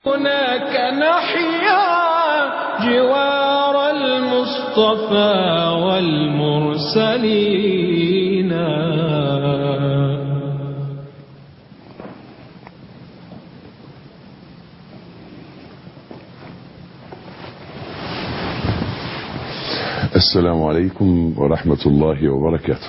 هناك نحيا جوار المصطفى والمرسلين. السلام عليكم ورحمة الله وبركاته.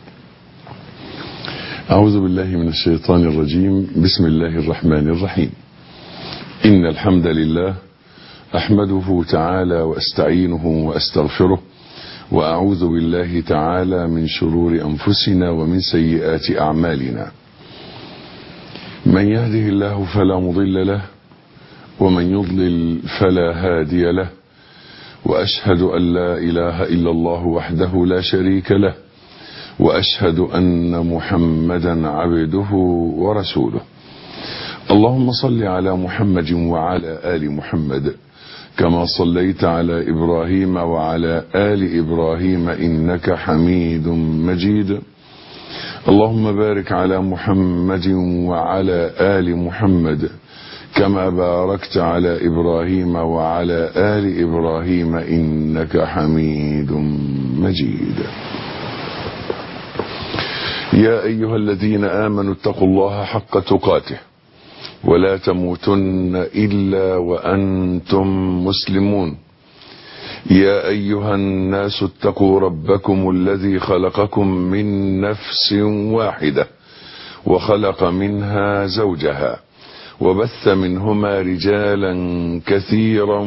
أعوذ بالله من الشيطان الرجيم. بسم الله الرحمن الرحيم. إن الحمد لله أحمده تعالى وأستعينه وأستغفره، وأعوذ بالله تعالى من شرور أنفسنا ومن سيئات أعمالنا. من يهده الله فلا مضل له، ومن يضلل فلا هادي له، وأشهد أن لا إله إلا الله وحده لا شريك له، وأشهد أن محمدا عبده ورسوله. اللهم صل على محمد وعلى آل محمد كما صليت على إبراهيم وعلى آل إبراهيم إنك حميد مجيد. اللهم بارك على محمد وعلى آل محمد كما باركت على إبراهيم وعلى آل إبراهيم إنك حميد مجيد. يا أيها الذين آمنوا اتقوا الله حق تقاته ولا تموتن إلا وأنتم مسلمون. يا أيها الناس اتقوا ربكم الذي خلقكم من نفس واحدة وخلق منها زوجها وبث منهما رجالا كثيرا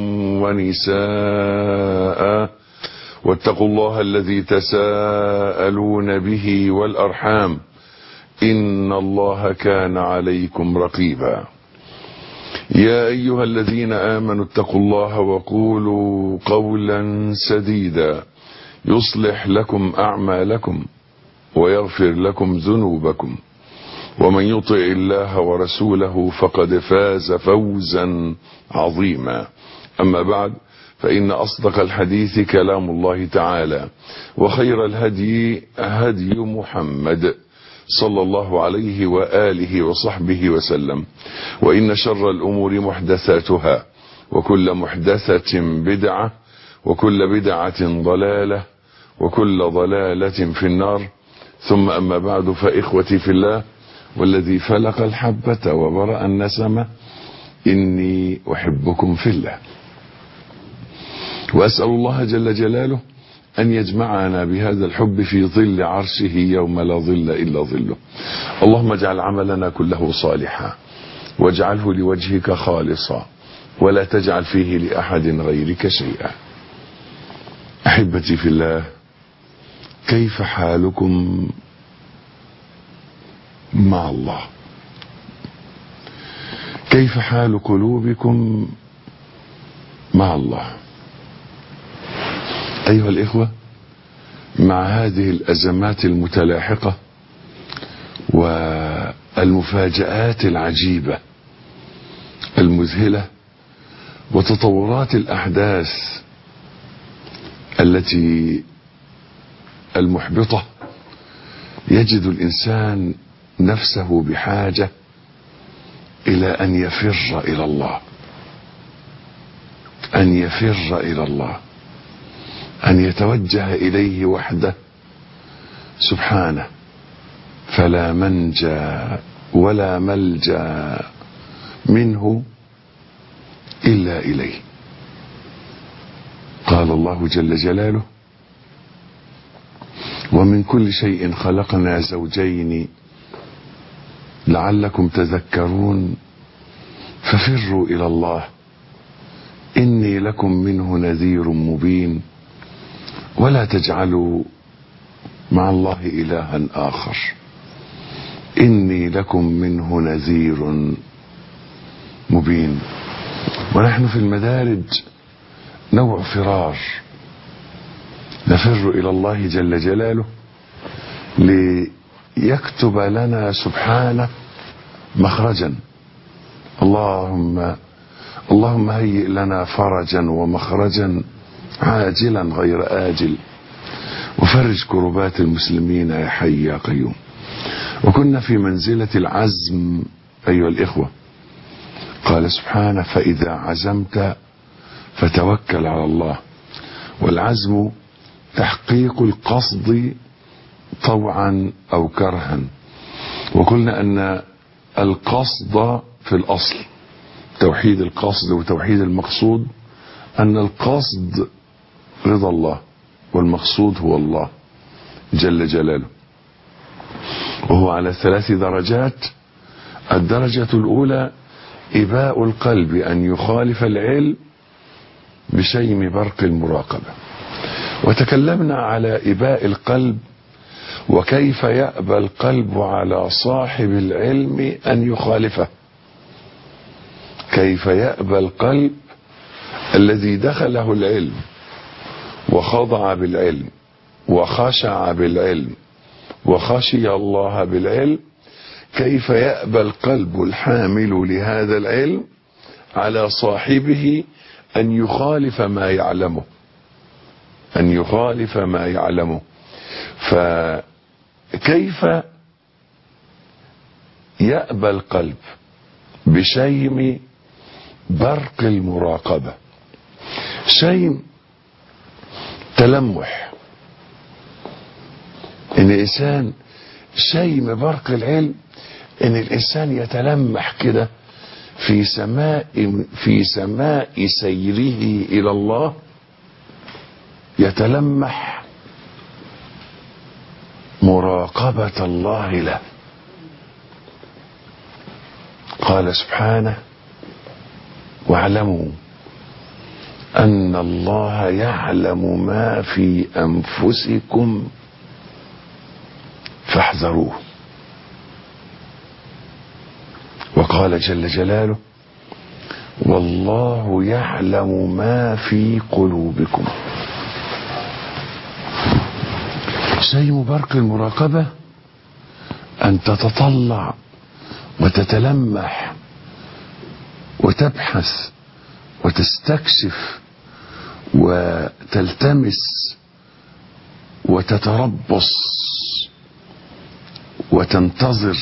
ونساء، واتقوا الله الذي تساءلون به والأرحام إن الله كان عليكم رقيبا. يا أيها الذين آمنوا اتقوا الله وقولوا قولا سديدا يصلح لكم أعمالكم ويغفر لكم ذنوبكم، ومن يطع الله ورسوله فقد فاز فوزا عظيما. أما بعد، فإن أصدق الحديث كلام الله تعالى، وخير الهدي هدي محمد صلى الله عليه وآله وصحبه وسلم، وإن شر الأمور محدثاتها، وكل محدثة بدعة، وكل بدعة ضلالة، وكل ضلالة في النار. ثم أما بعد، فإخوتي في الله والذي فلق الحبة وبرأ النسمة، إني أحبكم في الله، وأسأل الله جل جلاله أن يجمعنا بهذا الحب في ظل عرشه يوم لا ظل إلا ظله. اللهم اجعل عملنا كله صالحا، واجعله لوجهك خالصا، ولا تجعل فيه لأحد غيرك شيئا. أحبتي في الله، كيف حالكم مع الله؟ كيف حال قلوبكم مع الله؟ أيها الإخوة، مع هذه الأزمات المتلاحقة والمفاجآت العجيبة المذهلة وتطورات الأحداث التي المحبطة، يجد الإنسان نفسه بحاجة إلى أن يفر إلى الله، أن يفر إلى الله، أن يتوجه إليه وحده سبحانه، فلا منجى ولا ملجى منه إلا إليه. قال الله جل جلاله: ومن كل شيء خلقنا زوجين لعلكم تذكرون ففروا إلى الله إني لكم منه نذير مبين ولا تجعلوا مع الله إلها آخر إني لكم منه نذير مبين. ونحن في المدارج نوع فرار، نفر إلى الله جل جلاله ليكتب لنا سبحانه مخرجا. اللهم هيئ لنا فرجا ومخرجا عاجلا غير آجل، وفرج كربات المسلمين يا حي يا قيوم. وكنا في منزلة العزم أيها الإخوة، قال سبحانه فإذا عزمت فتوكل على الله. والعزم تحقيق القصد طوعا أو كرها. وقلنا أن القصد في الأصل توحيد القصد وتوحيد المقصود، أن القصد رضا الله والمقصود هو الله جل جلاله، وهو على 3 درجات. الدرجة الأولى إباء القلب أن يخالف العلم بشيم برق المراقبة، وتكلمنا على إباء القلب وكيف يأبى القلب على صاحب العلم أن يخالفه. كيف يأبى القلب الذي دخله العلم وخضع بالعلم وخشع بالعلم وخشي الله بالعلم، كيف يأبى القلب الحامل لهذا العلم على صاحبه أن يخالف ما يعلمه، أن يخالف ما يعلمه. فكيف يأبى القلب بشيم برق المراقبة؟ شيم تلمح، ان الانسان شيم برق العلم، ان الانسان يتلمح كده في سماء سيره الى الله، يتلمح مراقبة الله له. قال سبحانه واعلموا أن الله يعلم ما في أنفسكم فاحذروه. وقال جل جلاله والله يعلم ما في قلوبكم. شيم برق المراقبة أن تتطلع وتتلمح وتبحث وتستكشف وتلتمس وتتربص وتنتظر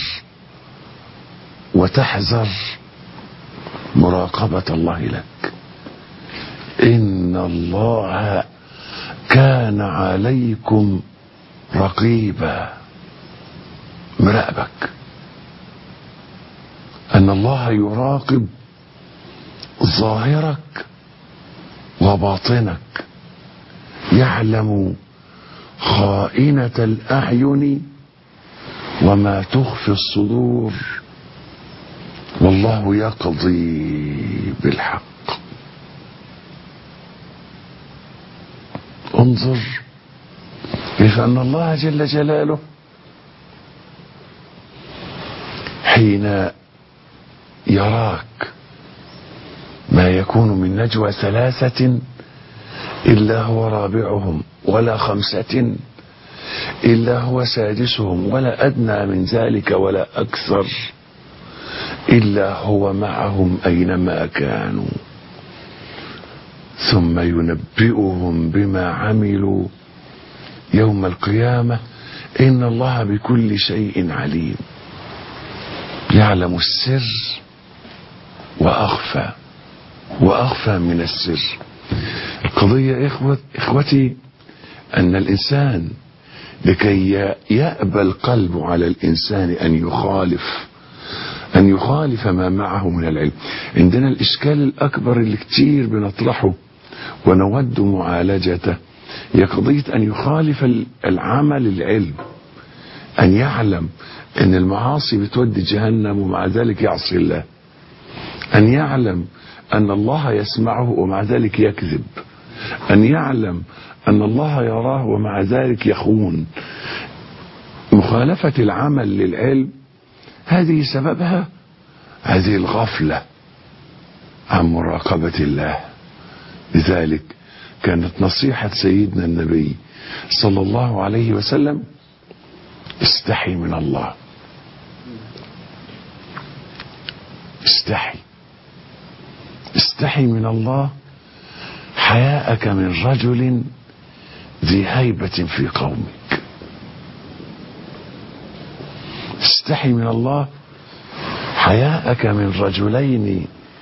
وتحذر مراقبة الله لك. إن الله كان عليكم رقيبا، مراقبك. أن الله يراقب ظاهرك وباطنك، يعلم خائنة الأعين وما تخفي الصدور، والله يقضي بالحق. انظر كيف أن الله جل جلاله حين يراك ما يكون من نجوى 3 إلا هو رابعهم ولا 5 إلا هو سادسهم ولا أدنى من ذلك ولا أكثر إلا هو معهم أينما كانوا ثم ينبئهم بما عملوا يوم القيامة إن الله بكل شيء عليم. يعلم السر وأخفى من السر. القضية إخوتي أن الإنسان لكي يأبى القلب على الإنسان أن يخالف ما معه من العلم. عندنا الإشكال الأكبر اللي كتير بنطرحه ونود معالجته هي قضية أن يخالف العمل العلم، أن يعلم أن المعاصي بتودي جهنم ومع ذلك يعصي الله، أن يعلم أن الله يسمعه ومع ذلك يكذب، أن يعلم أن الله يراه ومع ذلك يخون. مخالفة العمل للعلم هذه سببها هذه الغفلة عن مراقبة الله. لذلك كانت نصيحة سيدنا النبي صلى الله عليه وسلم استحي من الله، استحي من الله حياءك من رجل ذي هيبة في قومك. استحي من الله حياءك من رجلين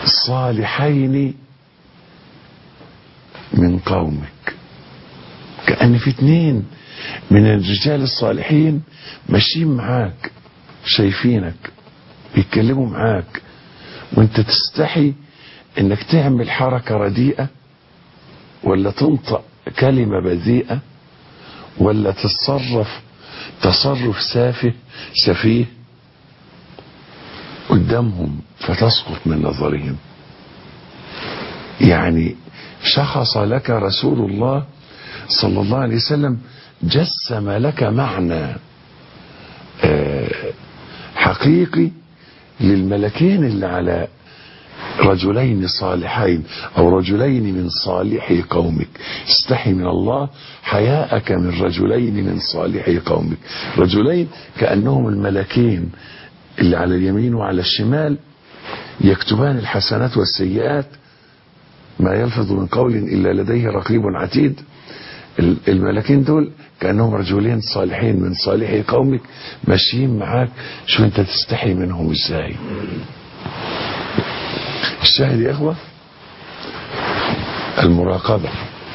صالحين من قومك. كأن في 2 من الرجال الصالحين ماشيين معاك، شايفينك، بيتكلموا معاك، وانت تستحي انك تعمل حركة رديئة، ولا تنطق كلمة بذيئة، ولا تتصرف تصرف سفيه قدامهم فتسقط من نظرهم. يعني شخص لك رسول الله صلى الله عليه وسلم، جسم لك معنى حقيقي للملكين اللي على رجلين صالحين أو رجلين من صالحي قومك. استحي من الله حياءك من رجلين من صالحي قومك. رجلين كأنهم الملكين اللي على اليمين وعلى الشمال، يكتبان الحسنات والسيئات، ما يلفظ من قول إلا لديه رقيب عتيد. الملكين دول كأنهم رجلين صالحين من صالحي قومك ماشيين معاك. شو انت تستحي منهم ازاي؟ الشاهد يا اخوة المراقبة،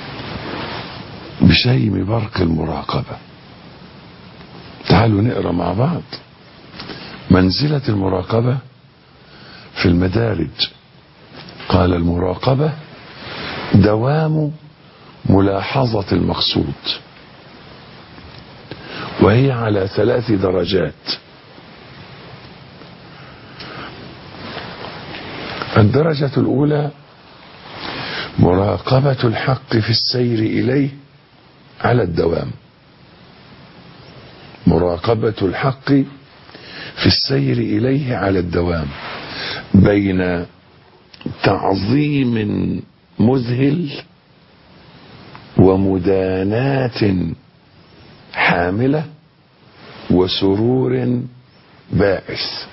بشيم برق المراقبة. تعالوا نقرأ مع بعض منزلة المراقبة في المدارج. قال المراقبة دوام ملاحظة المقصود، وهي على 3 درجات. الدرجة الأولى مراقبة الحق في السير إليه على الدوام. مراقبة الحق في السير إليه على الدوام بين تعظيم مذهل ومداناة حاملة وسرور بائس.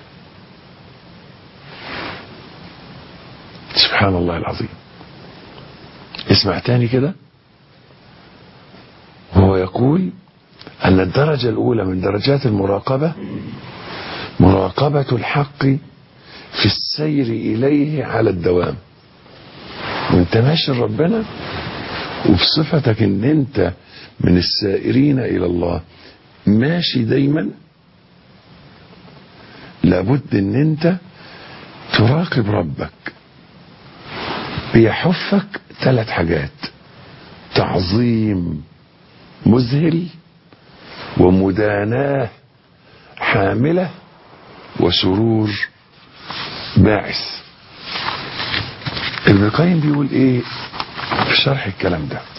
سبحان الله العظيم. اسمع تاني كده. هو يقول أن الدرجة الأولى من درجات المراقبة مراقبة الحق في السير إليه على الدوام. وانت ماشي ربنا وبصفتك ان انت من السائرين إلى الله ماشي دايما، لابد ان انت تراقب ربك. بيحفك 3 حاجات: تعظيم مذهل، ومداناة حاملة، وسرور باعث. ابن القيم بيقول ايه في شرح الكلام ده؟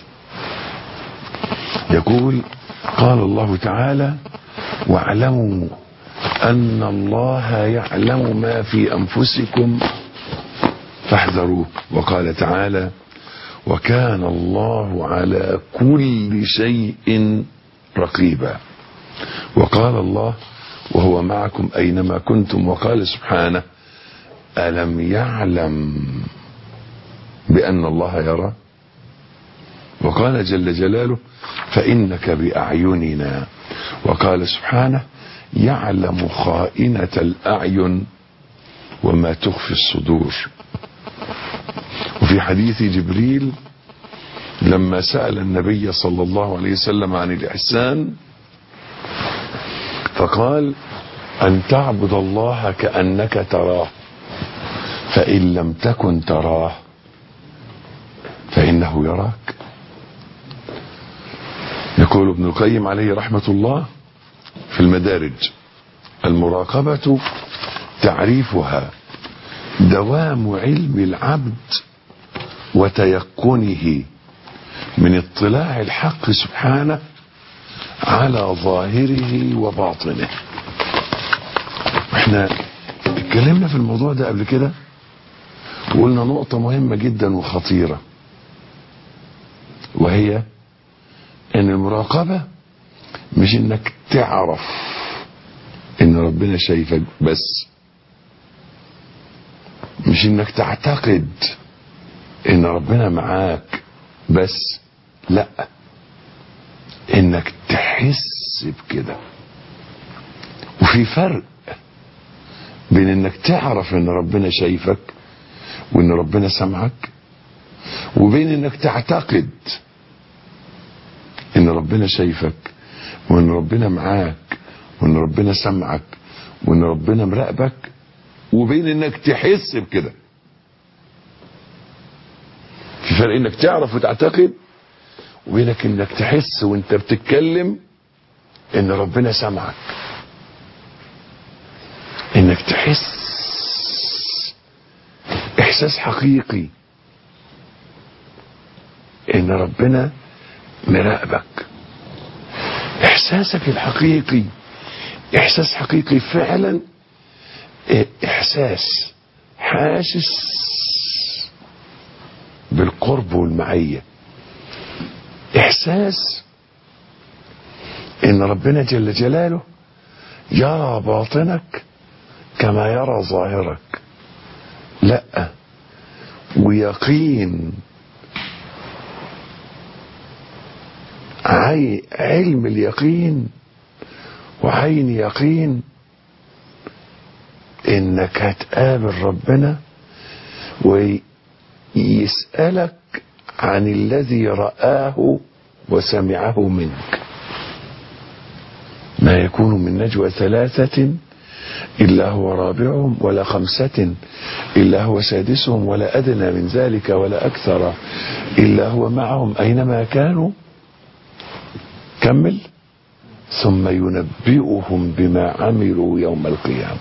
يقول: قال الله تعالى: واعلموا أن الله يعلم ما في أنفسكم فاحذروه. وقال تعالى: وكان الله على كل شيء رقيبا. وقال الله: وهو معكم أينما كنتم. وقال سبحانه: ألم يعلم بأن الله يرى. وقال جل جلاله: فإنك بأعيننا. وقال سبحانه: يعلم خائنة الأعين وما تخفي الصدور. وفي حديث جبريل لما سأل النبي صلى الله عليه وسلم عن الإحسان فقال: أن تعبد الله كأنك تراه، فإن لم تكن تراه فإنه يراك. يقول ابن القيم عليه رحمة الله في المدارج: المراقبة تعريفها دوام علم العبد وتيقنه من اطلاع الحق سبحانه على ظاهره وباطنه. احنا اتكلمنا في الموضوع ده قبل كده وقلنا نقطة مهمة جدا وخطيرة، وهي ان المراقبة مش انك تعرف ان ربنا شايفك بس، مش انك تعتقد ان ربنا معاك بس، لا، انك تحس بكده. وفي فرق بين انك تعرف ان ربنا شايفك وان ربنا سمعك، وبين انك تعتقد ان ربنا شايفك وان ربنا معاك وان ربنا سمعك وان ربنا مراقبك، وبين انك تحس بكده. في فرق انك تعرف وتعتقد، وبينك انك تحس وانت بتتكلم ان ربنا سمعك، انك تحس احساس حقيقي ان ربنا مراقبك. احساسك الحقيقي احساس حقيقي فعلا، احساس حاسس بالقرب والمعية، احساس ان ربنا جل جلاله يرى باطنك كما يرى ظاهرك. لا، ويقين علم اليقين وعين يقين انك هتقابل ربنا ويسألك عن الذي رآه وسمعه منك. ما يكون من نجوى 3 إلا هو رابعهم ولا 5 إلا هو سادسهم ولا أدنى من ذلك ولا أكثر إلا هو معهم أينما كانوا. كمل. ثم ينبئهم بما عملوا يوم القيامة.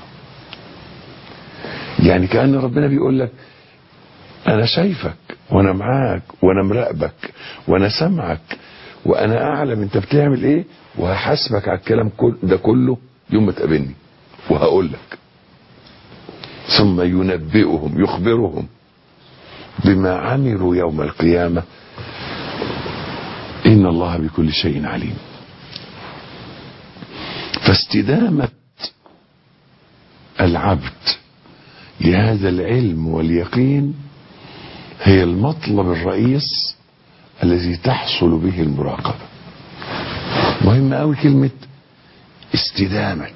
يعني كأن ربنا بيقول لك أنا شايفك وأنا معاك وأنا مراقبك وأنا سمعك وأنا أعلم أنت بتعمل إيه، وهحاسبك على الكلام ده كله يوم ما تقابلني وهقول لك. ثم ينبئهم يخبرهم بما عملوا يوم القيامة إن الله بكل شيء عليم. فاستدامة العبد لهذا العلم واليقين هي المطلب الرئيس الذي تحصل به المراقبة. مهم قوي كلمة استدامة،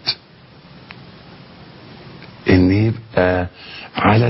ان يبقى على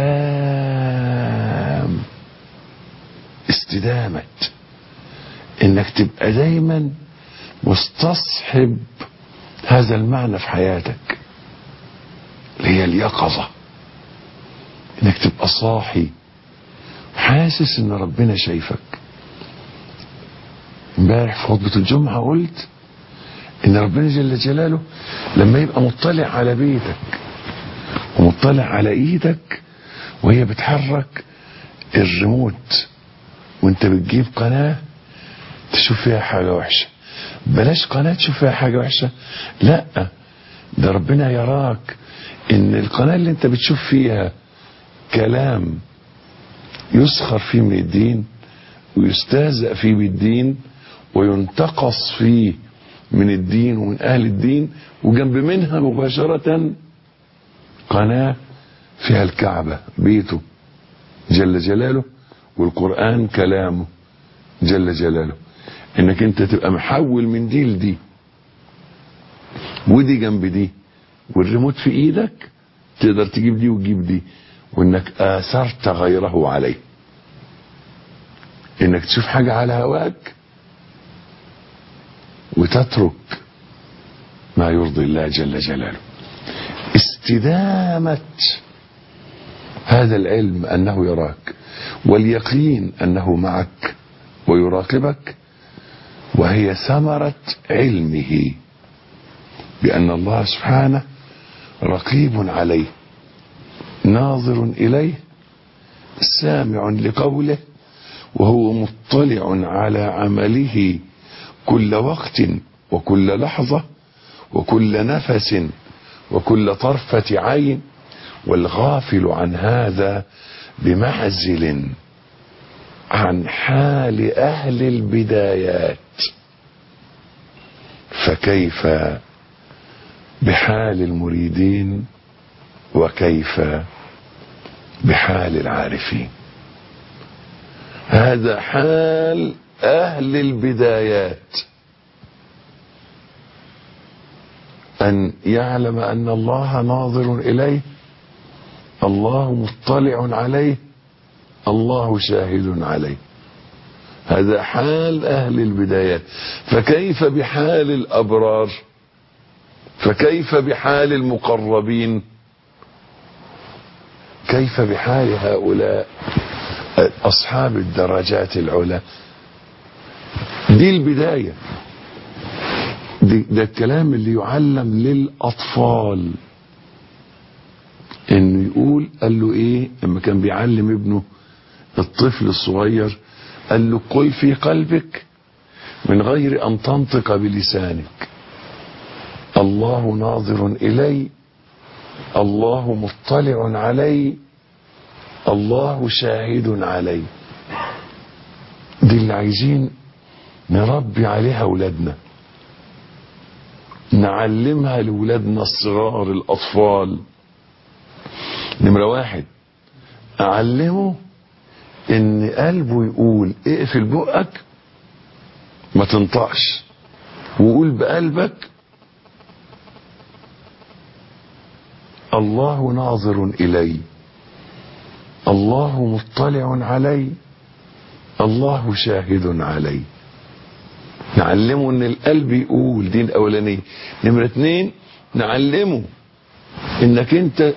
الدوام. استدامة انك تبقى دايما مستصحب هذا المعنى في حياتك، اللي هي اليقظة، انك تبقى صاحي حاسس ان ربنا شايفك. امبارح في خطبة الجمعة قلت ان ربنا جل جلاله لما يبقى مطلع على بيتك ومطلع على ايدك وهي بتحرك الريموت وانت بتجيب قناة تشوف فيها حاجة وحشة، بلاش قناة تشوف فيها حاجة وحشة، لا، ده ربنا يراك ان القناة اللي انت بتشوف فيها كلام يسخر فيه من الدين ويستهزأ فيه بالدين وينتقص فيه من الدين ومن اهل الدين، وجنب منها مباشرة قناة فيها الكعبة بيته جل جلاله والقرآن كلامه جل جلاله، انك انت تبقى محول من دي لدي ودي جنب دي والريموت في ايدك تقدر تجيب دي وتجيب دي، وانك اثرت غيره عليه، انك تشوف حاجة على هواك وتترك ما يرضي الله جل جلاله. استدامة هذا العلم انه يراك واليقين انه معك ويراقبك، وهي ثمرة علمه بأن الله سبحانه رقيب عليه ناظر إليه سامع لقوله، وهو مطلع على عمله كل وقت وكل لحظة وكل نفس وكل طرفة عين، والغافل عن هذا بمعزل عن حال أهل البدايات، فكيف بحال المريدين وكيف بحال العارفين. هذا حال أهل البدايات، أن يعلم أن الله ناظر إليه الله مطلع عليه، الله شاهد عليه. هذا حال أهل البدايات. فكيف بحال الأبرار؟ فكيف بحال المقربين؟ كيف بحال هؤلاء أصحاب الدرجات العلى؟ دي البداية، ده الكلام اللي يعلم للأطفال. إنه يقول، قال له إيه لما كان بيعلم ابنه الطفل الصغير؟ قال له قل في قلبك من غير أن تنطق بلسانك، الله ناظر إلي، الله مطلع علي، الله شاهد علي. دي اللي عايزين نربي عليها أولادنا، نعلمها لأولادنا الصغار الأطفال. نمرة واحد، أعلمه إن قلبه يقول اقفل بقك ما تنطقش، وقول بقلبك الله ناظر إلي، الله مطلع علي، الله شاهد علي. نعلمه ان القلب يقول، دي الاولانيه. نمرة اتنين، نعلمه انك انت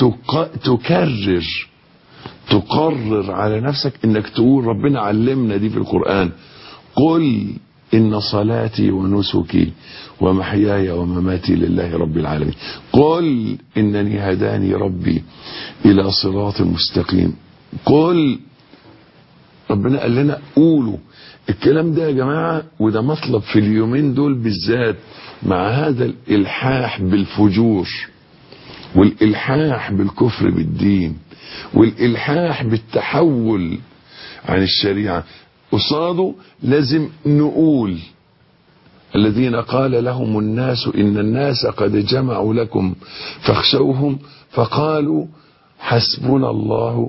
تقرر على نفسك انك تقول، ربنا علمنا دي في القرآن، قل إن صلاتي ونسكي ومحياي ومماتي لله رب العالمين، قل إنني هداني ربي إلى صراط مستقيم. قل، ربنا قال لنا قولوا الكلام ده يا جماعة. وده مطلب في اليومين دول بالذات، مع هذا الإلحاح بالفجور والإلحاح بالكفر بالدين والإلحاح بالتحول عن الشريعة. قصاده لازم نقول الذين قال لهم الناس إن الناس قد جمعوا لكم فاخشوهم فقالوا حسبنا الله.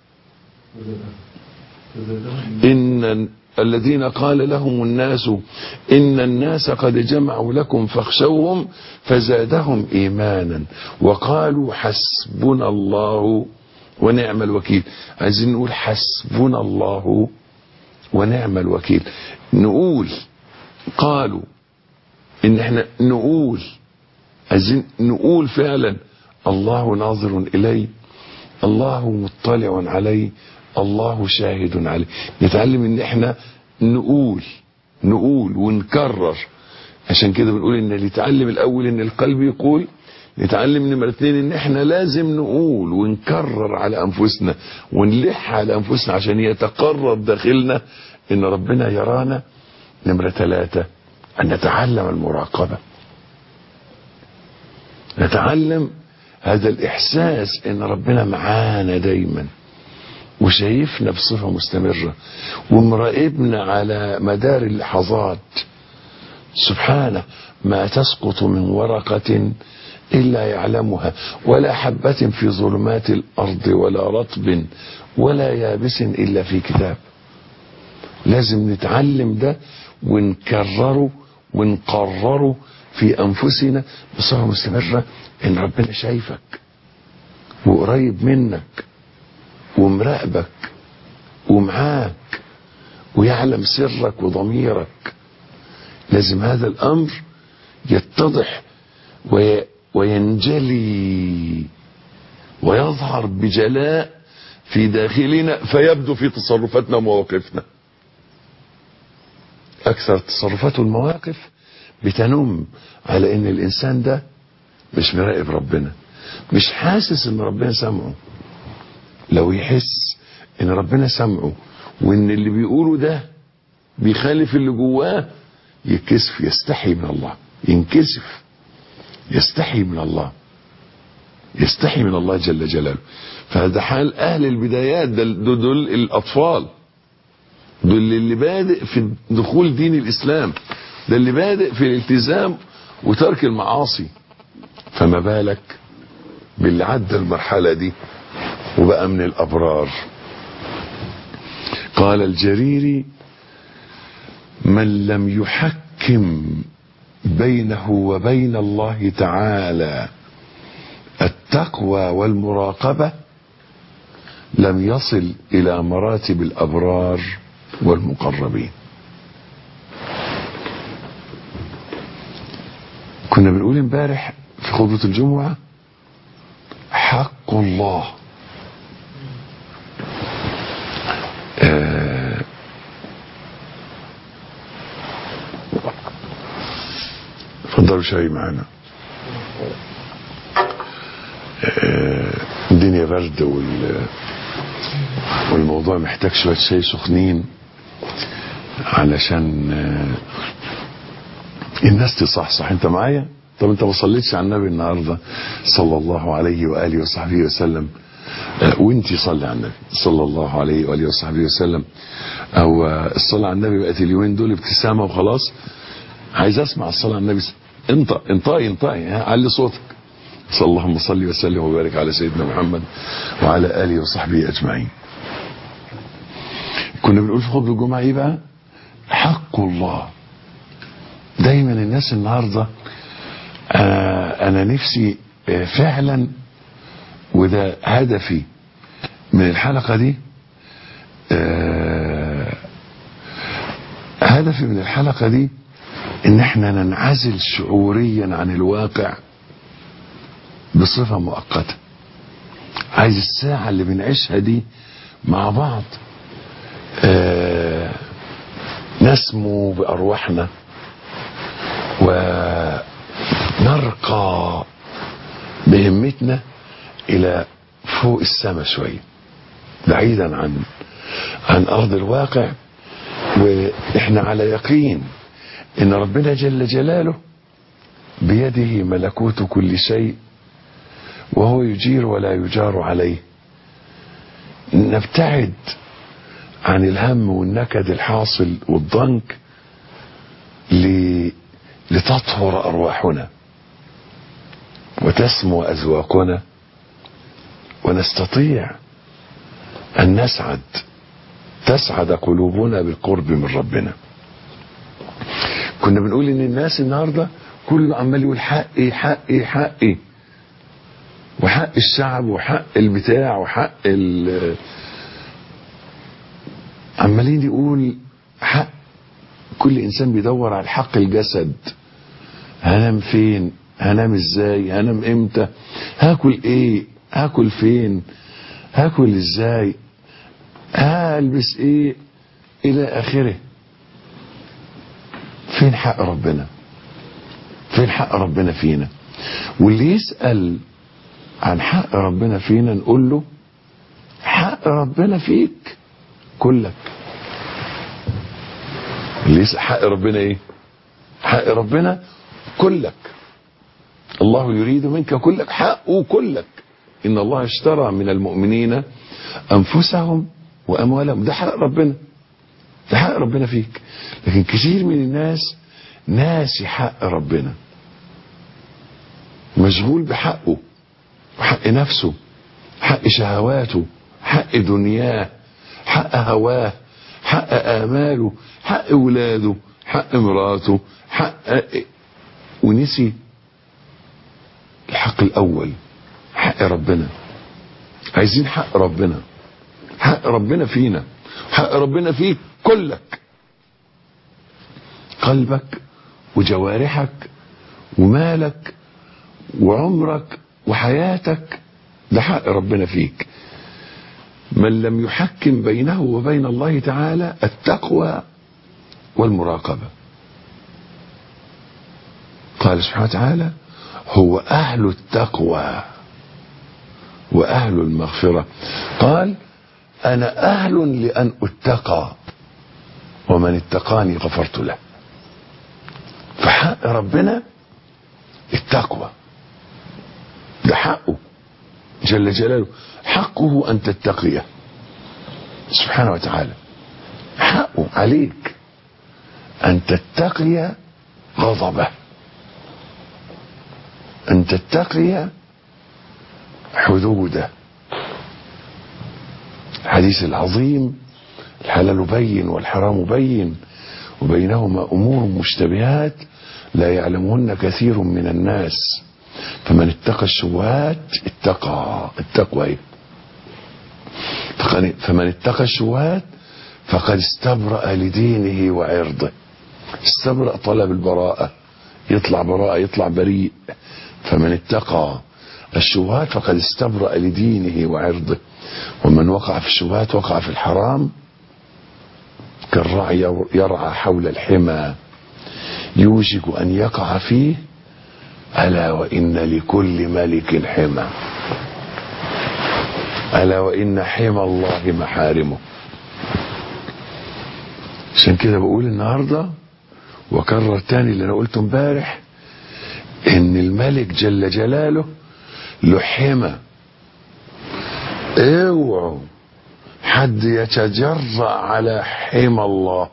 إن الذين قال لهم الناس إن الناس قد جمعوا لكم فاخشوهم فزادهم إيمانا وقالوا حسبنا الله ونعم الوكيل. عايزين نقول حسبنا الله ونعم الوكيل. نقول قالوا إن احنا نقول، عايزين نقول فعلا الله ناظر إلي، الله مطلع علي، الله شاهد علي. نتعلم ان احنا نقول ونكرر. عشان كده بنقول ان اللي يتعلم الاول ان القلب يقول، نتعلم نمرة اتنين ان احنا لازم نقول ونكرر على انفسنا ونلح على انفسنا عشان يتقرر داخلنا ان ربنا يرانا. نمرة ثلاثة، ان نتعلم المراقبة، نتعلم هذا الاحساس ان ربنا معانا دايما وشايفنا بصفة مستمرة ومراقبنا على مدار اللحظات. سبحانه ما تسقط من ورقة إلا يعلمها ولا حبة في ظلمات الأرض ولا رطب ولا يابس إلا في كتاب. لازم نتعلم ده ونكرره ونقرره في أنفسنا بصفة مستمرة، إن ربنا شايفك وقريب منك ومراقبك ومعاك ويعلم سرك وضميرك. لازم هذا الأمر يتضح وينجلي ويظهر بجلاء في داخلنا، فيبدو في تصرفاتنا ومواقفنا. أكثر التصرفات والمواقف بتنم على إن الإنسان ده مش مراقب ربنا، مش حاسس إن ربنا سمعه. لو يحس إن ربنا سمعه وإن اللي بيقوله ده بيخالف اللي جواه، يكسف، يستحي من الله، ينكسف، يستحي من الله، يستحي من الله جل جلاله. فهذا حال أهل البدايات. دول الأطفال، دول اللي بادئ في دخول دين الإسلام، ده اللي بادئ في الالتزام وترك المعاصي. فما بالك باللي عدى المرحلة دي وبقى من الأبرار. قال الجريري: من لم يحكم بينه وبين الله تعالى التقوى والمراقبة لم يصل إلى مراتب الأبرار والمقربين. كنا بنقول امبارح في خطبة الجمعة حق الله. اتفضلوا شاي معنا. الدنيا برد والموضوع محتاج شوية شاي سخنين علشان الناس تصحصح. انت معايا؟ طب انت ما صليتش على النبي النهارده صلى الله عليه واله وصحبه وسلم؟ وانتي صلي على النبي صلى الله عليه واله وصحبه وسلم. او الصلاه على النبي بقت اليومين دول ابتسامه وخلاص. عايز اسمع الصلاه على النبي. انطقي علي صوتك. اللهم صل وسلم وبارك على سيدنا محمد وعلى اله وصحبه اجمعين. كنا بنقول في خطبه الجمعه ايه بقى؟ حق الله. دايما الناس النهارده انا نفسي فعلا، وده هدفي من الحلقه دي، هدفي من الحلقه دي ان احنا ننعزل شعوريا عن الواقع بصفه مؤقته. عايز الساعه اللي بنعيشها دي مع بعض نسمو بارواحنا ونرقى بهمتنا الى فوق السماء شويه، بعيدا عن ارض الواقع. واحنا على يقين ان ربنا جل جلاله بيده ملكوت كل شيء، وهو يجير ولا يجار عليه. نبتعد عن الهم والنكد الحاصل والضنك لتطهر أرواحنا وتسمو أذواقنا، ونستطيع أن تسعد قلوبنا بالقرب من ربنا. كنا بنقول إن الناس النهاردة كله عمال يقول حقي حقي حقي، وحق الشعب وحق البتاع وحق عمالين يقول حق. كل انسان بيدور على حق الجسد. هنام فين؟ هنام ازاي؟ هنام امتى؟ هاكل ايه؟ هاكل فين؟ هاكل ازاي؟ هلبس ايه؟ الى اخره. فين حق ربنا؟ فين حق ربنا فينا؟ واللي يسأل عن حق ربنا فينا نقول له حق ربنا فيك كلك. اللي يسأل حق ربنا ايه؟ حق ربنا كلك. الله يريد منك كلك، حقه كلك. ان الله اشترى من المؤمنين انفسهم واموالهم. ده حق ربنا، ده حق ربنا فيك. لكن كثير من الناس ناسي حق ربنا، مشغول بحقه وحق نفسه، حق شهواته، حق دنياه، حق هواه، حق آماله، حق ولاده، حق مراته، ونسي الحق الأول، حق ربنا. عايزين حق ربنا، حق ربنا فينا، حق ربنا فيك كلك. قلبك وجوارحك ومالك وعمرك وحياتك، ده حق ربنا فيك. من لم يحكم بينه وبين الله تعالى التقوى والمراقبة. قال سبحانه وتعالى: هو أهل التقوى وأهل المغفرة. قال: أنا أهل لأن أتقى، ومن اتقاني غفرت له. فحق ربنا التقوى، ده حقه جل جلاله. حقه أن تتقيه سبحانه وتعالى. حقه عليك أن تتقي غضبه، أن تتقي حدوده. الحديث العظيم: الحلال بين والحرام بين وبينهما أمور مشتبهات لا يعلمهن كثير من الناس، فمن اتقى الشبهات اتقى. التقوى ايه؟ فمن اتقى الشبهات فقد استبرأ لدينه وعرضه. استبرأ طلب البراءة، يطلع براءة، يطلع بريء. فمن اتقى الشبهات فقد استبرأ لدينه وعرضه. ومن وقع في الشبهات وقع في الحرام كالراعي يرعى حول الحمى يوشك أن يقع فيه. ألا وإن لكل ملك حمى، ألا وإن حمى الله محارمه. عشان كده بقول النهاردة وكرر تاني اللي أنا قلته امبارح، إن الملك جل جلاله له حمى. اوعوا حد يتجرأ على حمى الله،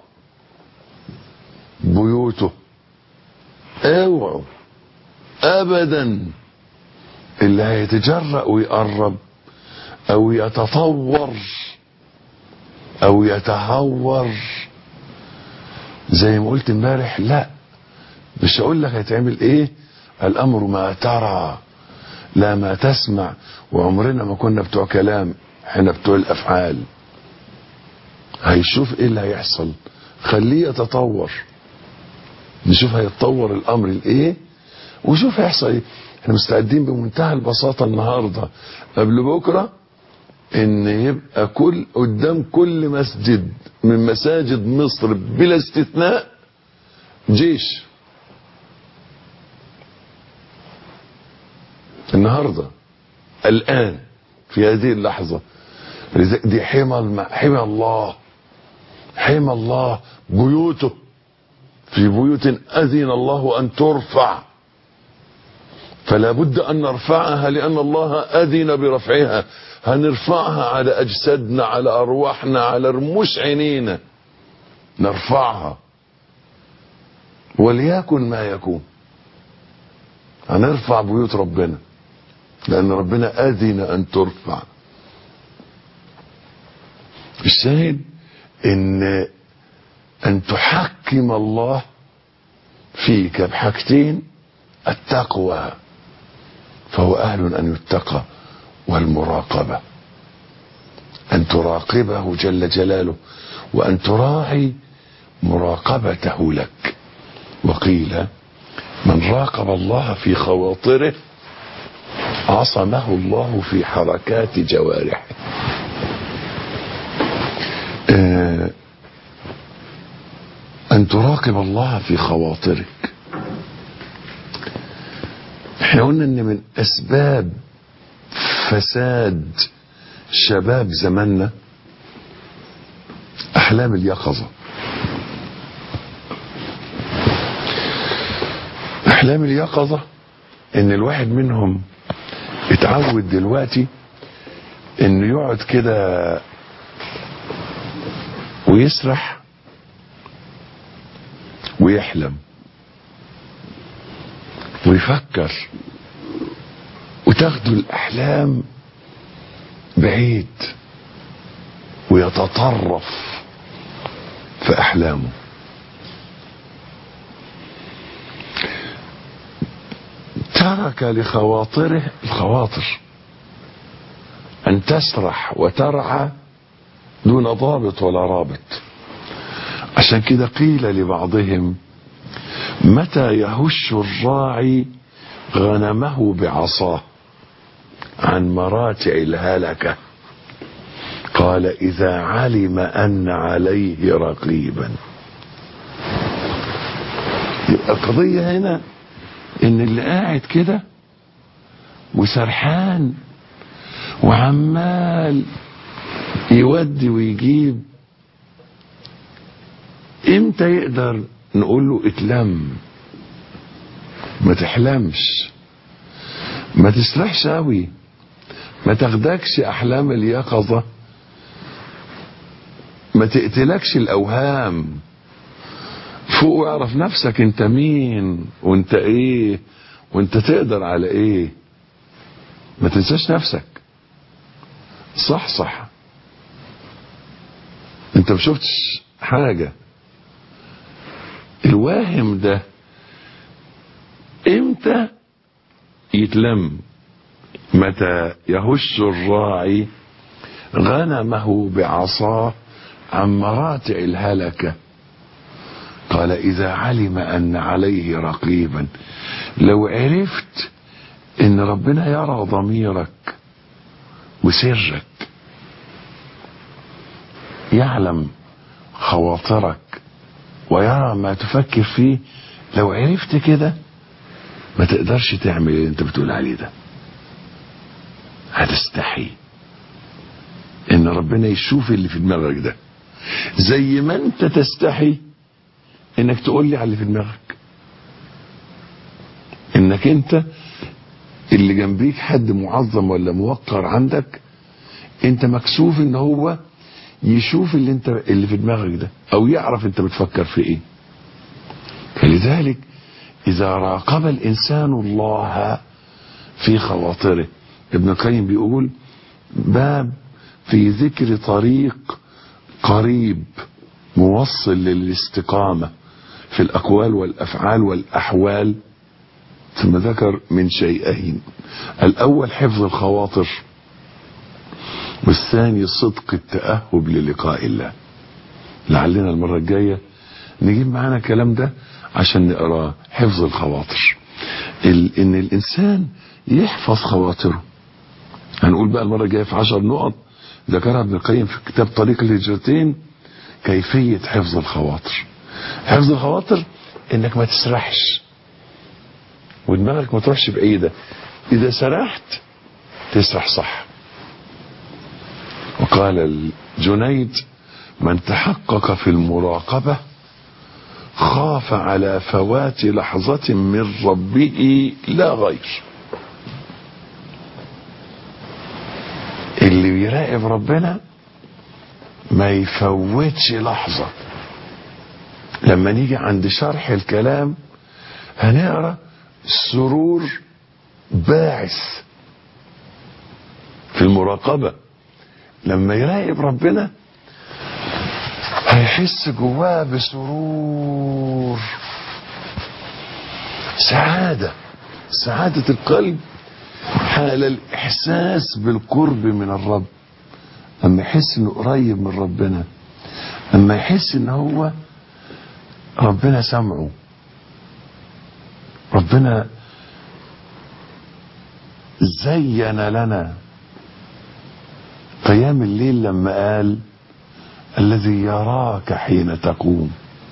بيوته، اوعوا ابدا. اللي هيتجرأ ويقرب او يتطور او يتهور زي ما قلت امبارح، لا، مش هقول لك هيتعمل ايه. الامر ما ترى لا ما تسمع. وعمرنا ما كنا بتوع كلام، احنا بتوع الافعال. هيشوف ايه اللي هيحصل، خليه يتطور، نشوف هيتطور الامر لايه وشوف هيحصل ايه. احنا مستعدين بمنتهى البساطة النهاردة قبل بكرة ان يبقى قدام كل مسجد من مساجد مصر بلا استثناء جيش. النهاردة الآن في هذه اللحظة. دي حمى الله، حمى الله. بيوته، في بيوت أذن الله أن ترفع، فلا بد أن نرفعها لأن الله أذن برفعها. هنرفعها على أجسادنا، على أرواحنا، على رموش عينينا، نرفعها وليكن ما يكون. هنرفع بيوت ربنا لأن ربنا أذن أن ترفع. الشاهد أن تحكم الله فيك بحاجتين: التقوى، فهو أهل أن يتقى، والمراقبة، أن تراقبه جل جلاله وأن تراعي مراقبته لك. وقيل من راقب الله في خواطره عصمه الله في حركات جوارحه. أن تراقب الله في خواطرك. احنا قلنا ان من اسباب فساد شباب زماننا احلام اليقظة. احلام اليقظة ان الواحد منهم اتعود دلوقتي انه يقعد كده ويسرح ويحلم ويفكر، وتاخدوا الأحلام بعيد ويتطرف في أحلامه. ترك لخواطره الخواطر أن تسرح وترعى دون ضابط ولا رابط. عشان كده قيل لبعضهم: متى يهش الراعي غنمه بعصاه عن مراتع الهلكة؟ قال: إذا علم أن عليه رقيبا. يبقى القضية هنا إن اللي قاعد كده وسرحان وعمال يودي ويجيب، امتى يقدر نقول له اتلم؟ ما تحلمش، ما تسرحش قوي، ما تاخدكش احلام اليقظة، ما تقتلكش الاوهام. فوق واعرف نفسك انت مين وانت ايه وانت تقدر على ايه. ما تنساش نفسك. صح انت ما شفتش حاجة. الواهم ده امتى يتلم؟ متى يهش الراعي غنمه بعصاه عن مراتع الهلكة. قال إذا علم أن عليه رقيبا، لو عرفت إن ربنا يرى ضميرك وسرك، يعلم خواطرك ويرى ما تفكر فيه، لو عرفت كده ما تقدرش تعمل اللي انت بتقول عليه ده. هتستحي ان ربنا يشوف اللي في دماغك ده، زي ما انت تستحي انك تقول لي على اللي في دماغك. انك انت اللي جنبيك حد معظم ولا موقر عندك، انت مكسوف ان هو يشوف اللي في دماغك ده، او يعرف انت بتفكر في ايه. فلذلك اذا راقب الانسان الله في خواطره، ابن القيم بيقول باب في ذكر طريق قريب موصل للاستقامة في الأقوال والأفعال والأحوال، ثم ذكر من شيئين: الأول حفظ الخواطر، والثاني صدق التأهب للقاء الله. لعلنا المرة الجاية نجيب معانا الكلام ده عشان نقراه. حفظ الخواطر، إن الإنسان يحفظ خواطره. هنقول بقى المرة الجاية في 10 نقط ذكرها ابن القيم في كتاب طريق الهجرتين كيفية حفظ الخواطر. حفظ الخواطر انك ما تسرحش ودماغك ما تروحش بعيدة. اذا سرحت تسرح صح. وقال الجنيد: من تحقق في المراقبة خاف على فوات لحظة من ربه لا غير. اللي بيراقب ربنا ما يفوتش لحظة. لما نيجي عند شرح الكلام هنقرأ سرور باعث في المراقبة. لما يراقب ربنا هيحس جواه بسرور، سعادة القلب، حال الإحساس بالقرب من الرب. أما يحس إنه قريب من ربنا، أما يحس إن هو ربنا سمعه، ربنا زين لنا قيام الليل لما قال: الذي يراك حين تقوم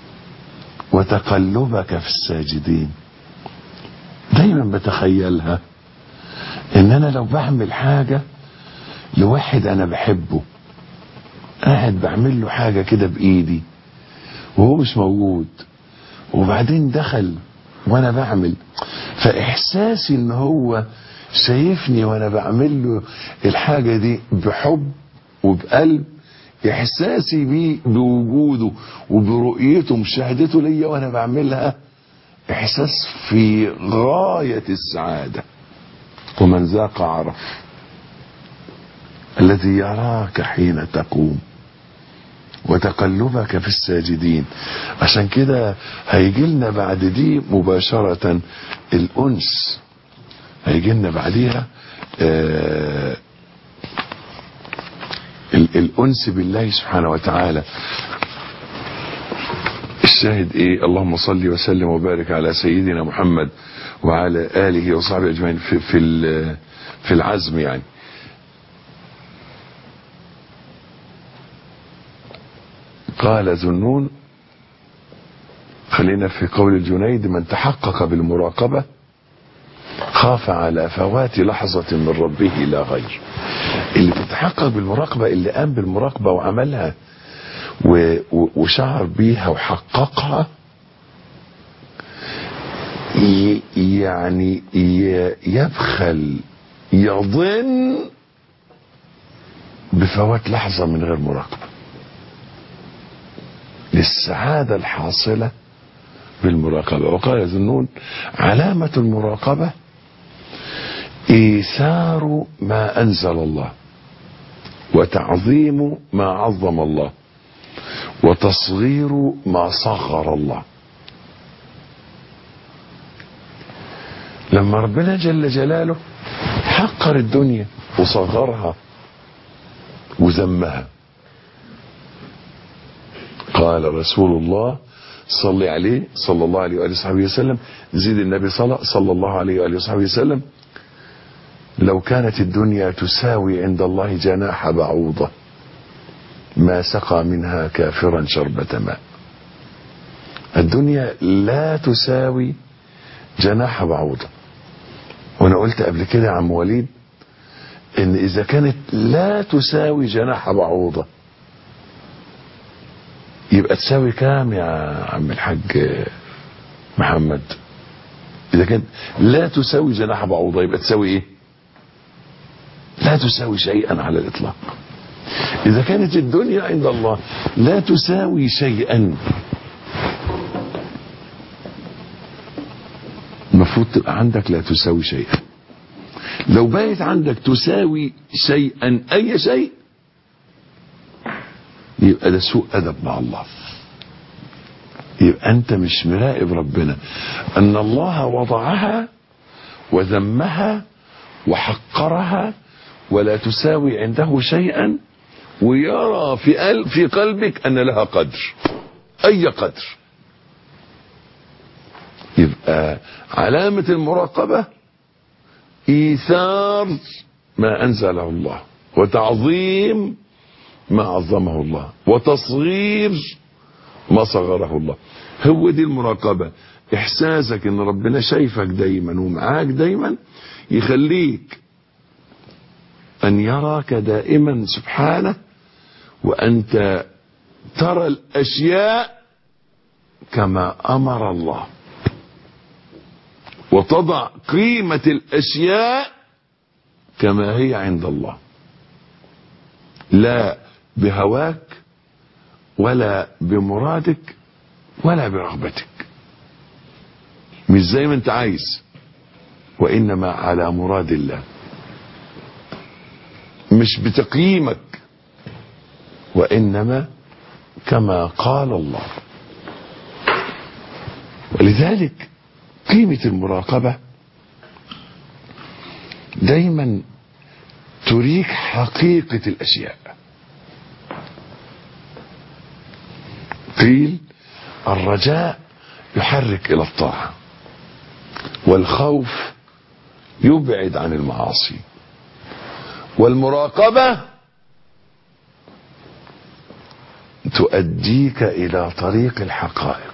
وتقلبك في الساجدين. دايما بتخيلها ان انا لو بعمل حاجة لواحد انا بحبه، قاعد بعمل له حاجة كده بايدي وهو مش موجود، وبعدين دخل وانا بعمل، فاحساسي ان هو شايفني وانا بعمل له الحاجة دي بحب وبقلب، احساسي بيه بوجوده وبرؤيته مشاهدته ليا وانا بعملها، احساس في غاية السعادة. ومن ذاق عرف. الذي يراك حين تقوم وتقلبك في الساجدين. عشان كده هيجيلنا بعد دي مباشرة الأنس، هيجيلنا بعديها الأنس بالله سبحانه وتعالى. الشاهد ايه؟ اللهم صل وسلم وبارك على سيدنا محمد وعلى آله وصحبه أجمعين في العزم. يعني قال ذنون، خلينا في قول الجنيد: من تحقق بالمراقبة خاف على فوات لحظة من ربه لا غير. اللي بيتحقق بالمراقبة، اللي قام بالمراقبة وعملها وشعر بيها وحققها، يعني يبخل، يظن بفوات لحظة من غير مراقبة، للسعادة الحاصلة بالمراقبة. وقال ذنون: علامة المراقبة إيثار ما أنزل الله، وتعظيم ما عظم الله، وتصغير ما صغر الله. لما ربنا جل جلاله حقر الدنيا وصغرها وذمها. قال رسول الله صلى عليه صلى الله عليه وآله وصحبه وسلم، زيد النبي صلى الله عليه وآله وصحبه وسلم: لو كانت الدنيا تساوي عند الله جناح بعوضة ما سقى منها كافرا شربة ماء. الدنيا لا تساوي جناح بعوضة. وانا قلت قبل كده يا عم وليد ان اذا كانت لا تساوي جناح بعوضة يبقى تساوي كام يا عم الحاج محمد؟ اذا كانت لا تساوي جناح بعوضة يبقى تساوي ايه؟ لا تساوي شيئا على الاطلاق. اذا كانت الدنيا عند الله لا تساوي شيئا المفروض تبقى عندك لا تساوي شيئا. لو بقيت عندك تساوي شيئا اي شيء يبقى ده سوء ادب مع الله. يبقى انت مش مراقب ربنا ان الله وضعها وذمها وحقرها ولا تساوي عنده شيئا، ويرى في قلبك ان لها قدر، اي قدر. يبقى علامة المراقبة إيثار ما أنزله الله، وتعظيم ما عظمه الله، وتصغير ما صغره الله. هو دي المراقبة. إحساسك إن ربنا شايفك دايما ومعاك دايما يخليك أن يراك دائما سبحانه، وأنت ترى الأشياء كما أمر الله، وتضع قيمة الأشياء كما هي عند الله، لا بهواك ولا بمرادك ولا برغبتك، مش زي ما انت عايز، وإنما على مراد الله، مش بتقييمك، وإنما كما قال الله. ولذلك قيمة المراقبة دايما تريك حقيقة الأشياء. قيل الرجاء يحرك إلى الطاعة، والخوف يبعد عن المعاصي، والمراقبة تؤديك إلى طريق الحقائق.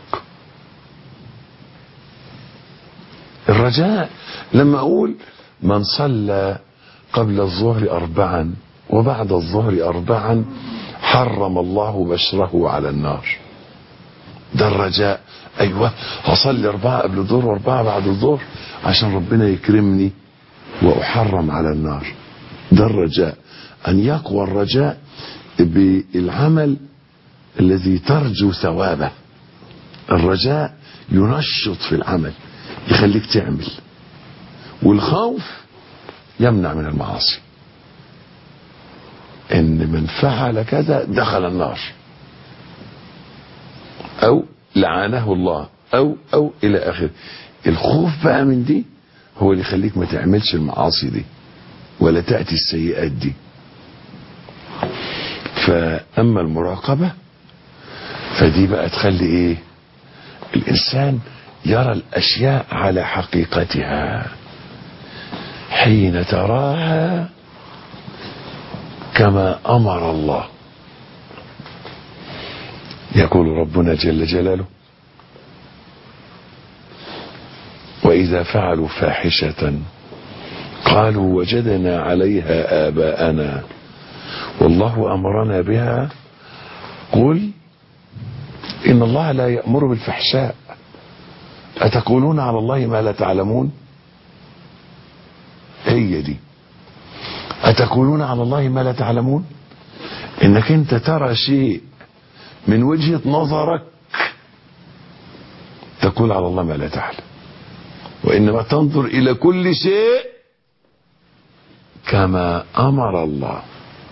الرجاء لما أقول من صلى قبل الظهر 4 وبعد الظهر 4 حرم الله بشره على النار، ده الرجاء. أيوة هصلي 4 قبل الظهر و4 بعد الظهر عشان ربنا يكرمني وأحرم على النار. ده الرجاء، أن يقوى الرجاء بالعمل الذي ترجو ثوابه. الرجاء ينشط في العمل، يخليك تعمل. والخوف يمنع من المعاصي، ان من فعل كذا دخل النار، او لعنه الله، او الى اخره. الخوف بقى من دي هو اللي يخليك ما تعملش المعاصي دي ولا تأتي السيئات دي. فاما المراقبة فدي بقى تخلي ايه؟ الانسان يرى الاشياء على حقيقتها حين تراها كما امر الله. يقول ربنا جل جلاله: واذا فعلوا فاحشة قالوا وجدنا عليها آباءنا والله امرنا بها قل ان الله لا يأمر بالفحشاء أتقولون على الله ما لا تعلمون. هي دي، أتقولون على الله ما لا تعلمون، إنك أنت ترى شيء من وجهة نظرك تقول على الله ما لا تعلم، وإنما تنظر إلى كل شيء كما أمر الله،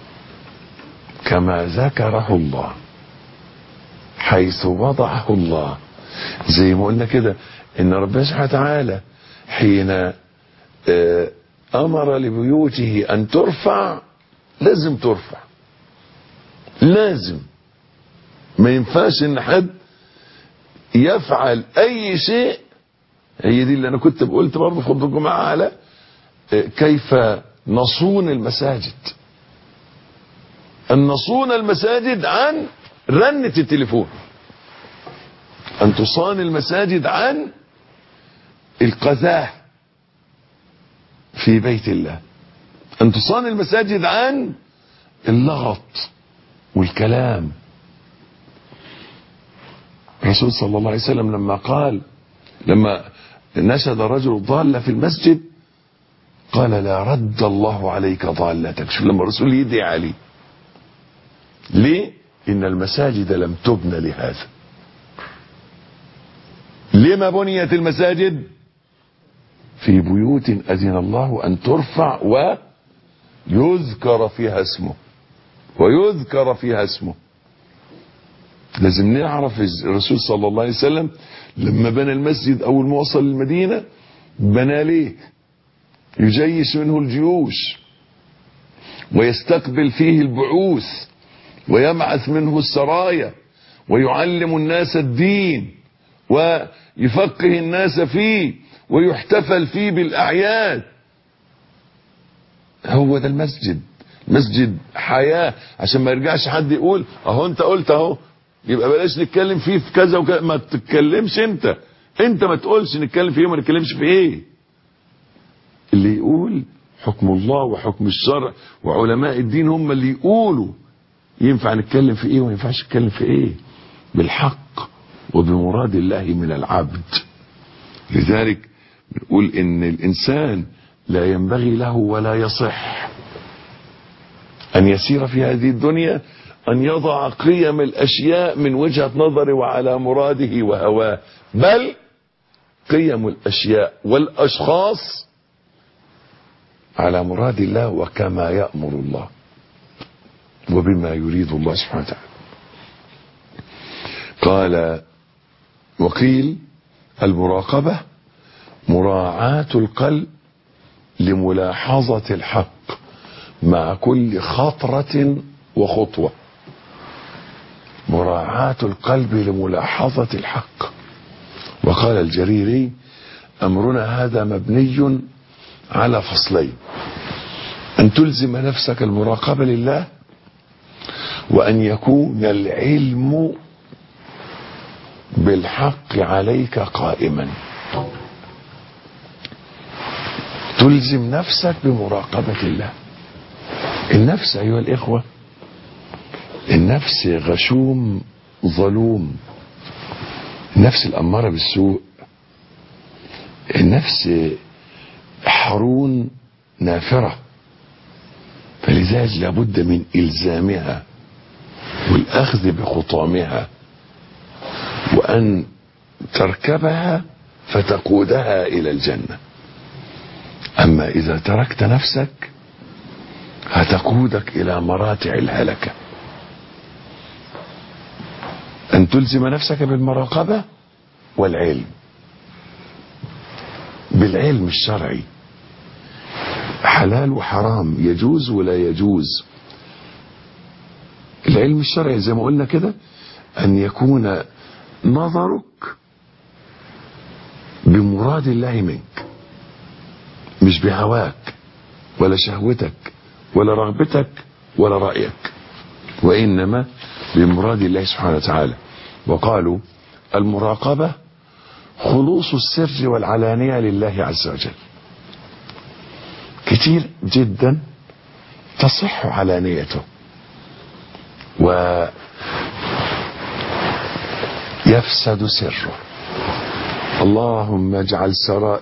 كما ذكره الله، حيث وضعه الله. زي ما قلنا كده ان ربنا سبحانه وتعالى حين امر لبيوته ان ترفع لازم ترفع، لازم. ما ينفعش ان حد يفعل اي شيء. هي دي اللي انا كنت قلت برضه خطبة الجمعة على كيف نصون المساجد. ان نصون المساجد عن رنة التليفون، ان تصان المساجد عن القذاة في بيت الله، ان تصان المساجد عن اللغط والكلام. الرسول صلى الله عليه وسلم لما نشد رجل ضالة في المسجد قال لا رد الله عليك ضالتك. شوف لما الرسول يدعي عليه ليه؟ إن المساجد لم تبن لهذا. لما بنيت المساجد؟ في بيوت أذن الله أن ترفع ويذكر فيها اسمه. لازم نعرف الرسول صلى الله عليه وسلم لما بنى المسجد أول ما وصل المدينة بنى ليه؟ يجيش منه الجيوش ويستقبل فيه البعوث ويبعث منه السرايا ويعلم الناس الدين ويفقه الناس فيه ويحتفل فيه بالأعياد. هو ده المسجد. مسجد حياة، عشان ما يرجعش حد يقول اهو انت قلت اهو يبقى بلاش نتكلم فيه في كذا وكذا. ما تتكلمش انت ما تقولش نتكلم فيه وما نتكلمش في ايه. اللي يقول حكم الله وحكم الشرع وعلماء الدين هم اللي يقولوا ينفع نتكلم في ايه وما ينفعش نتكلم في ايه، بالحق وبمراد الله من العبد. لذلك بنقول ان الانسان لا ينبغي له ولا يصح ان يسير في هذه الدنيا ان يضع قيم الاشياء من وجهة نظره وعلى مراده وهواه، بل قيم الاشياء والاشخاص على مراد الله وكما يأمر الله وبما يريد الله سبحانه وتعالى. قال وقيل المراقبة مراعاة القلب لملاحظة الحق مع كل خطرة وخطوة. مراعاة القلب لملاحظة الحق. وقال الجريري أمرنا هذا مبني على فصلين: أن تلزم نفسك المراقبة لله، وأن يكون العلم بالحق عليك قائما. تلزم نفسك بمراقبة الله. النفس أيها الإخوة، النفس غشوم ظلوم، النفس الأمارة بالسوء، النفس حرون نافرة، فلذلك لابد من إلزامها والأخذ بخطامها وأن تركبها فتقودها إلى الجنة. أما إذا تركت نفسك هتقودك إلى مراتع الهلكة. أن تلزم نفسك بالمراقبة والعلم، بالعلم الشرعي، حلال وحرام، يجوز ولا يجوز. العلم الشرعي زي ما قلنا كده أن يكون نظرك بمراد الله منك، مش بهواك ولا شهوتك ولا رغبتك ولا رأيك، وإنما بمراد الله سبحانه وتعالى. وقالوا المراقبة خلوص السر والعلانية لله عز وجل. كتير جدا تصح علانيته ويفسد سره. اللهم اجعل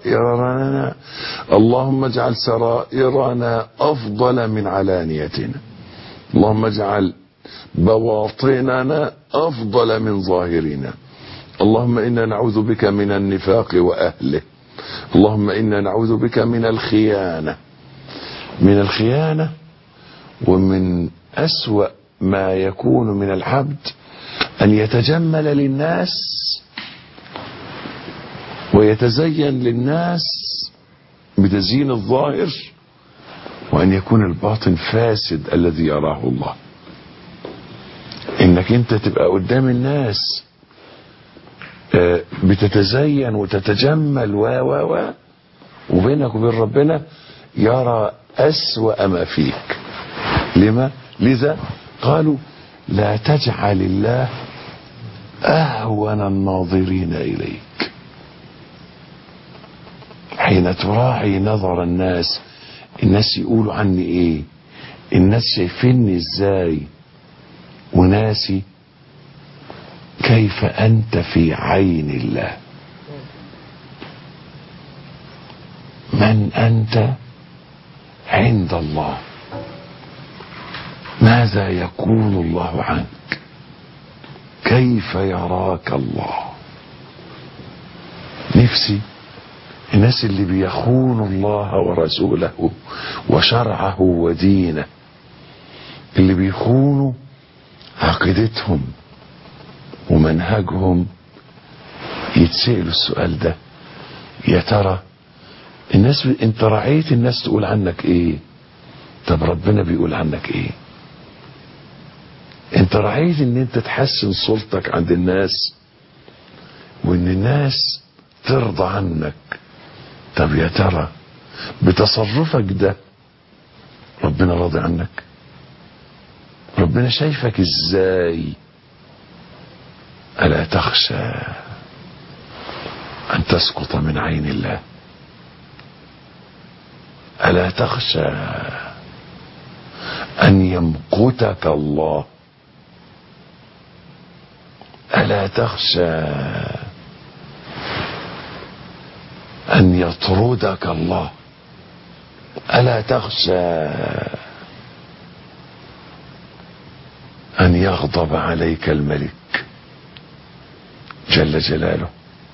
سرائرنا أفضل من علانيتنا. اللهم اجعل بواطننا أفضل من ظاهرنا. اللهم إنا نعوذ بك من النفاق وأهله. اللهم إنا نعوذ بك من الخيانة ومن أسوأ ما يكون من العبد أن يتجمل للناس ويتزين للناس بتزيين الظاهر، وأن يكون الباطن فاسد الذي يراه الله. انك انت تبقى قدام الناس بتتزين وتتجمل وبينك وبين ربنا يرى أسوأ ما فيك. لذا قالوا لا تجعل الله أهون الناظرين إليك. حين تراعي نظر الناس يقولوا عني ايه، الناس شايفيني ازاي، وناسي كيف أنت في عين الله. من أنت عند الله، ماذا يقول الله عنك، كيف يراك الله. نفسي الناس اللي بيخونوا الله ورسوله وشرعه ودينه، اللي بيخونوا عقيدتهم ومنهجهم، يتسألوا السؤال ده، يا ترى الناس انت رعيت الناس تقول عنك ايه؟ طب ربنا بيقول عنك ايه؟ انت رعيت ان انت تحسن صورتك عند الناس وان الناس ترضى عنك، طب يا ترى بتصرفك ده ربنا راضي عنك؟ ربنا شايفك ازاي؟ ألا تخشى أن تسقط من عين الله؟ ألا تخشى أن يمقتك الله؟ ألا تخشى أن يطردك الله؟ ألا تخشى أن يغضب عليك الملك جل جلاله؟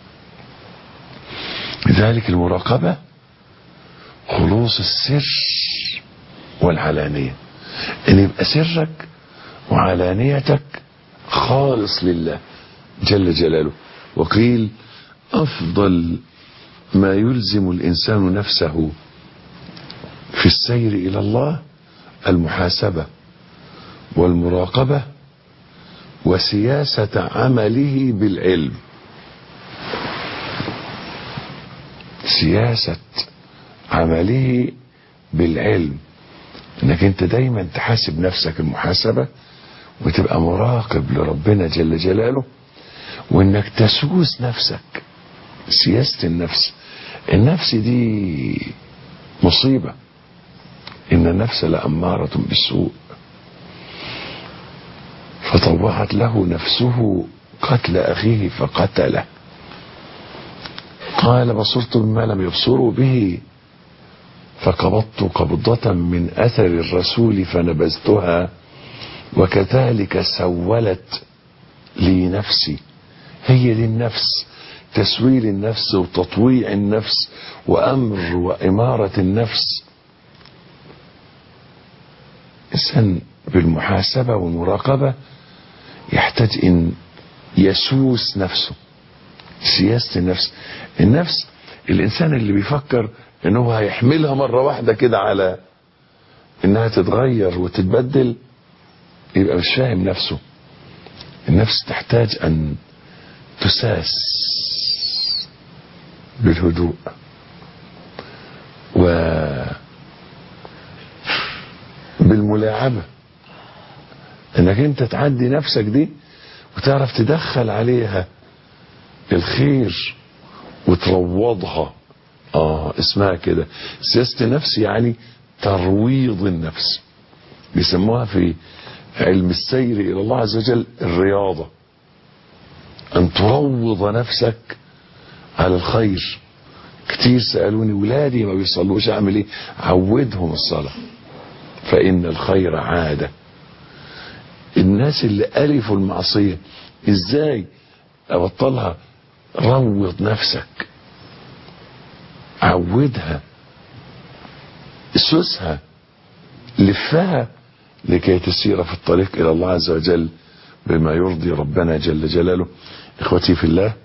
لذلك المراقبة خلوص السر والعلانية، ان يبقى سرك وعلانيتك خالص لله جل جلاله. وقيل أفضل ما يلزم الإنسان نفسه في السير إلى الله المحاسبة والمراقبة وسياسة عمله بالعلم. سياسة عمله بالعلم، انك انت دايما تحاسب نفسك المحاسبة وتبقى مراقب لربنا جل جلاله، وانك تسوس نفسك. سياسة النفس دي مصيبة، ان النفس لأمارة بالسوء، فطوعت له نفسه قتل أخيه فقتله. قال بصرت بما لم يبصروا به فقبضت قبضة من أثر الرسول فنبذتها وكذلك سولت لي نفسي. هي دي النفس، تسويل النفس وتطويع النفس وأمر وإمارة النفس. إنسان بالمحاسبة والمراقبة يحتاج ان يسوس نفسه. سياسة النفس الانسان اللي بيفكر انه هيحملها مرة واحدة كده على انها تتغير وتتبدل، يبقى مش فاهم نفسه. النفس تحتاج ان تساس بالهدوء وبالملاعبة، انك انت تعدي نفسك دي وتعرف تدخل عليها الخير وتروضها. اسمها كده سياسة النفس، يعني ترويض النفس. بيسموها في علم السير الى الله عز وجل الرياضة، ان تروض نفسك على الخير. كتير سألوني ولادي ما بيصلوش اعمل ايه؟ عودهم الصلاة، فان الخير عادة. الناس اللي ألفوا المعصية ازاي ابطلها؟ روض نفسك، عودها، اسسها، لفها لكي تسير في الطريق الى الله عز وجل بما يرضي ربنا جل جلاله. اخوتي في الله،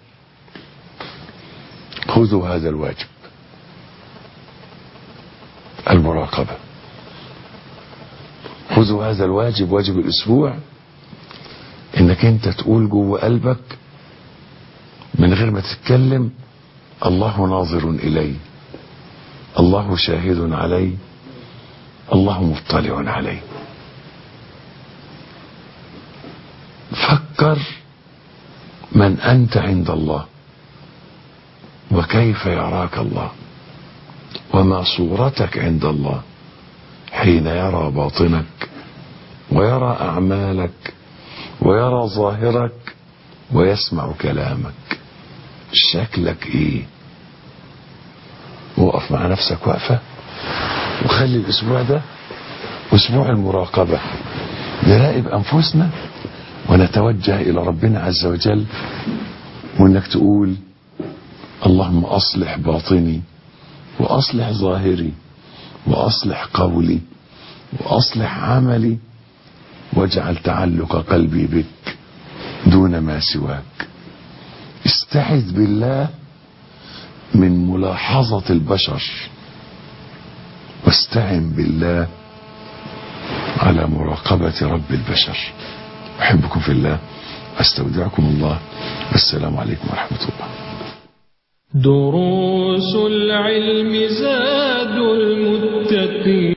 خذوا هذا الواجب، المراقبة. خذوا هذا الواجب، واجب الاسبوع، انك انت تقول جوه قلبك من غير ما تتكلم: الله ناظر الي، الله شاهد علي، الله مطلع علي. فكر من انت عند الله، وكيف يراك الله، وما صورتك عند الله حين يرى باطنك ويرى اعمالك ويرى ظاهرك ويسمع كلامك. شكلك ايه؟ وقف مع نفسك وقفة، وخلي الاسبوع ده اسبوع المراقبة، نراقب انفسنا ونتوجه الى ربنا عز وجل، وانك تقول: اللهم اصلح باطني واصلح ظاهري واصلح قولي واصلح عملي، واجعل تعلق قلبي بك دون ما سواك. استعذ بالله من ملاحظة البشر، واستعن بالله على مراقبة رب البشر. أحبكم في الله، أستودعكم الله، والسلام عليكم ورحمة الله. دروس العلم زاد المتقين.